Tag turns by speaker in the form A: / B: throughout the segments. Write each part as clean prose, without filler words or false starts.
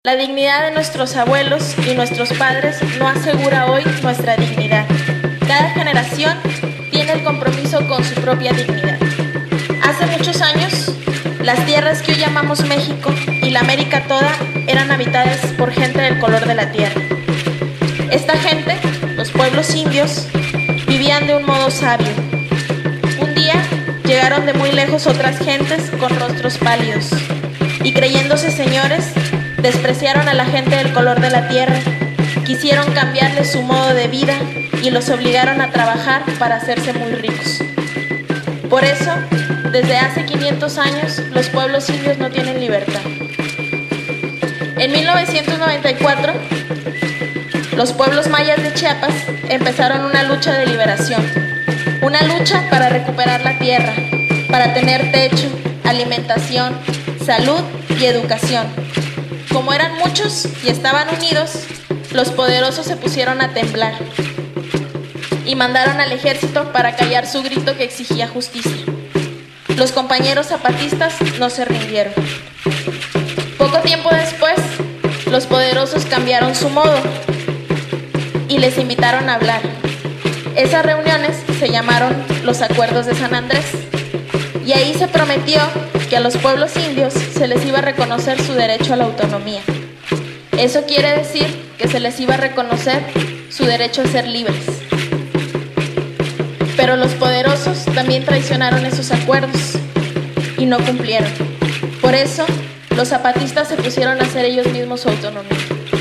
A: La dignidad de nuestros abuelos y nuestros padres no asegura hoy nuestra dignidad. Cada generación tiene el compromiso con su propia dignidad. Hace muchos años, las tierras que hoy llamamos México y la América toda eran habitadas por gente del color de la tierra. Esta gente, los pueblos indios, vivían de un modo sabio. Un día llegaron de muy lejos otras gentes con rostros pálidos y, creyéndose señores, despreciaron a la gente del color de la tierra, quisieron cambiarles su modo de vida y los obligaron a trabajar para hacerse muy ricos. Por eso, desde hace 500 años, los pueblos indios no tienen libertad. En 1994, los pueblos mayas de Chiapas empezaron una lucha de liberación, una lucha para recuperar la tierra, para tener techo, alimentación, salud y educación. Como eran muchos y estaban unidos, los poderosos se pusieron a temblar y mandaron al ejército para callar su grito que exigía justicia. Los compañeros zapatistas no se rindieron. Poco tiempo después, los poderosos cambiaron su modo y les invitaron a hablar. Esas reuniones se llamaron los Acuerdos de San Andrés, y ahí se prometió que a los pueblos indios se les iba a reconocer su derecho a la autonomía. Eso quiere decir que se les iba a reconocer su derecho a ser libres. Pero los poderosos también traicionaron esos acuerdos y no cumplieron. Por eso, los zapatistas se pusieron a hacer ellos mismos su autonomía.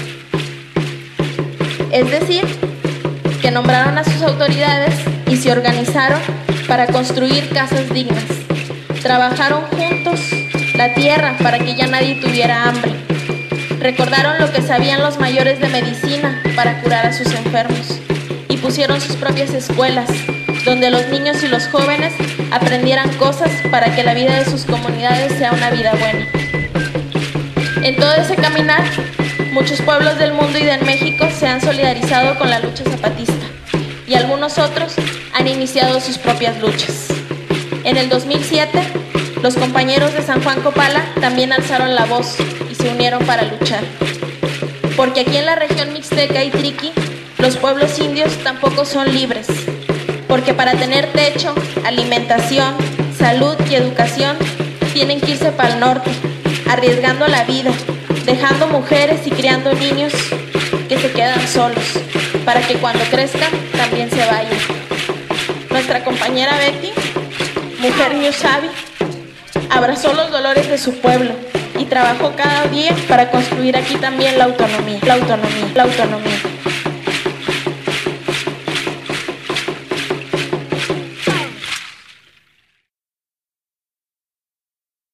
A: Es decir, que nombraron a sus autoridades y se organizaron para construir casas dignas. Trabajaron juntos la tierra para que ya nadie tuviera hambre. Recordaron lo que sabían los mayores de medicina para curar a sus enfermos y pusieron sus propias escuelas donde los niños y los jóvenes aprendieran cosas para que la vida de sus comunidades sea una vida buena. En todo ese caminar, muchos pueblos del mundo y de México se han solidarizado con la lucha zapatista y algunos otros han iniciado sus propias luchas. En el 2007, los compañeros de San Juan Copala también alzaron la voz y se unieron para luchar. Porque aquí en la región mixteca y triqui, los pueblos indios tampoco son libres. Porque para tener techo, alimentación, salud y educación, tienen que irse para el norte, arriesgando la vida, dejando mujeres y criando niños que se quedan solos, para que cuando crezcan también se vayan. Nuestra compañera Betty, mujer Ñusabi, abrazó los dolores de su pueblo y trabajó cada día para construir aquí también la autonomía.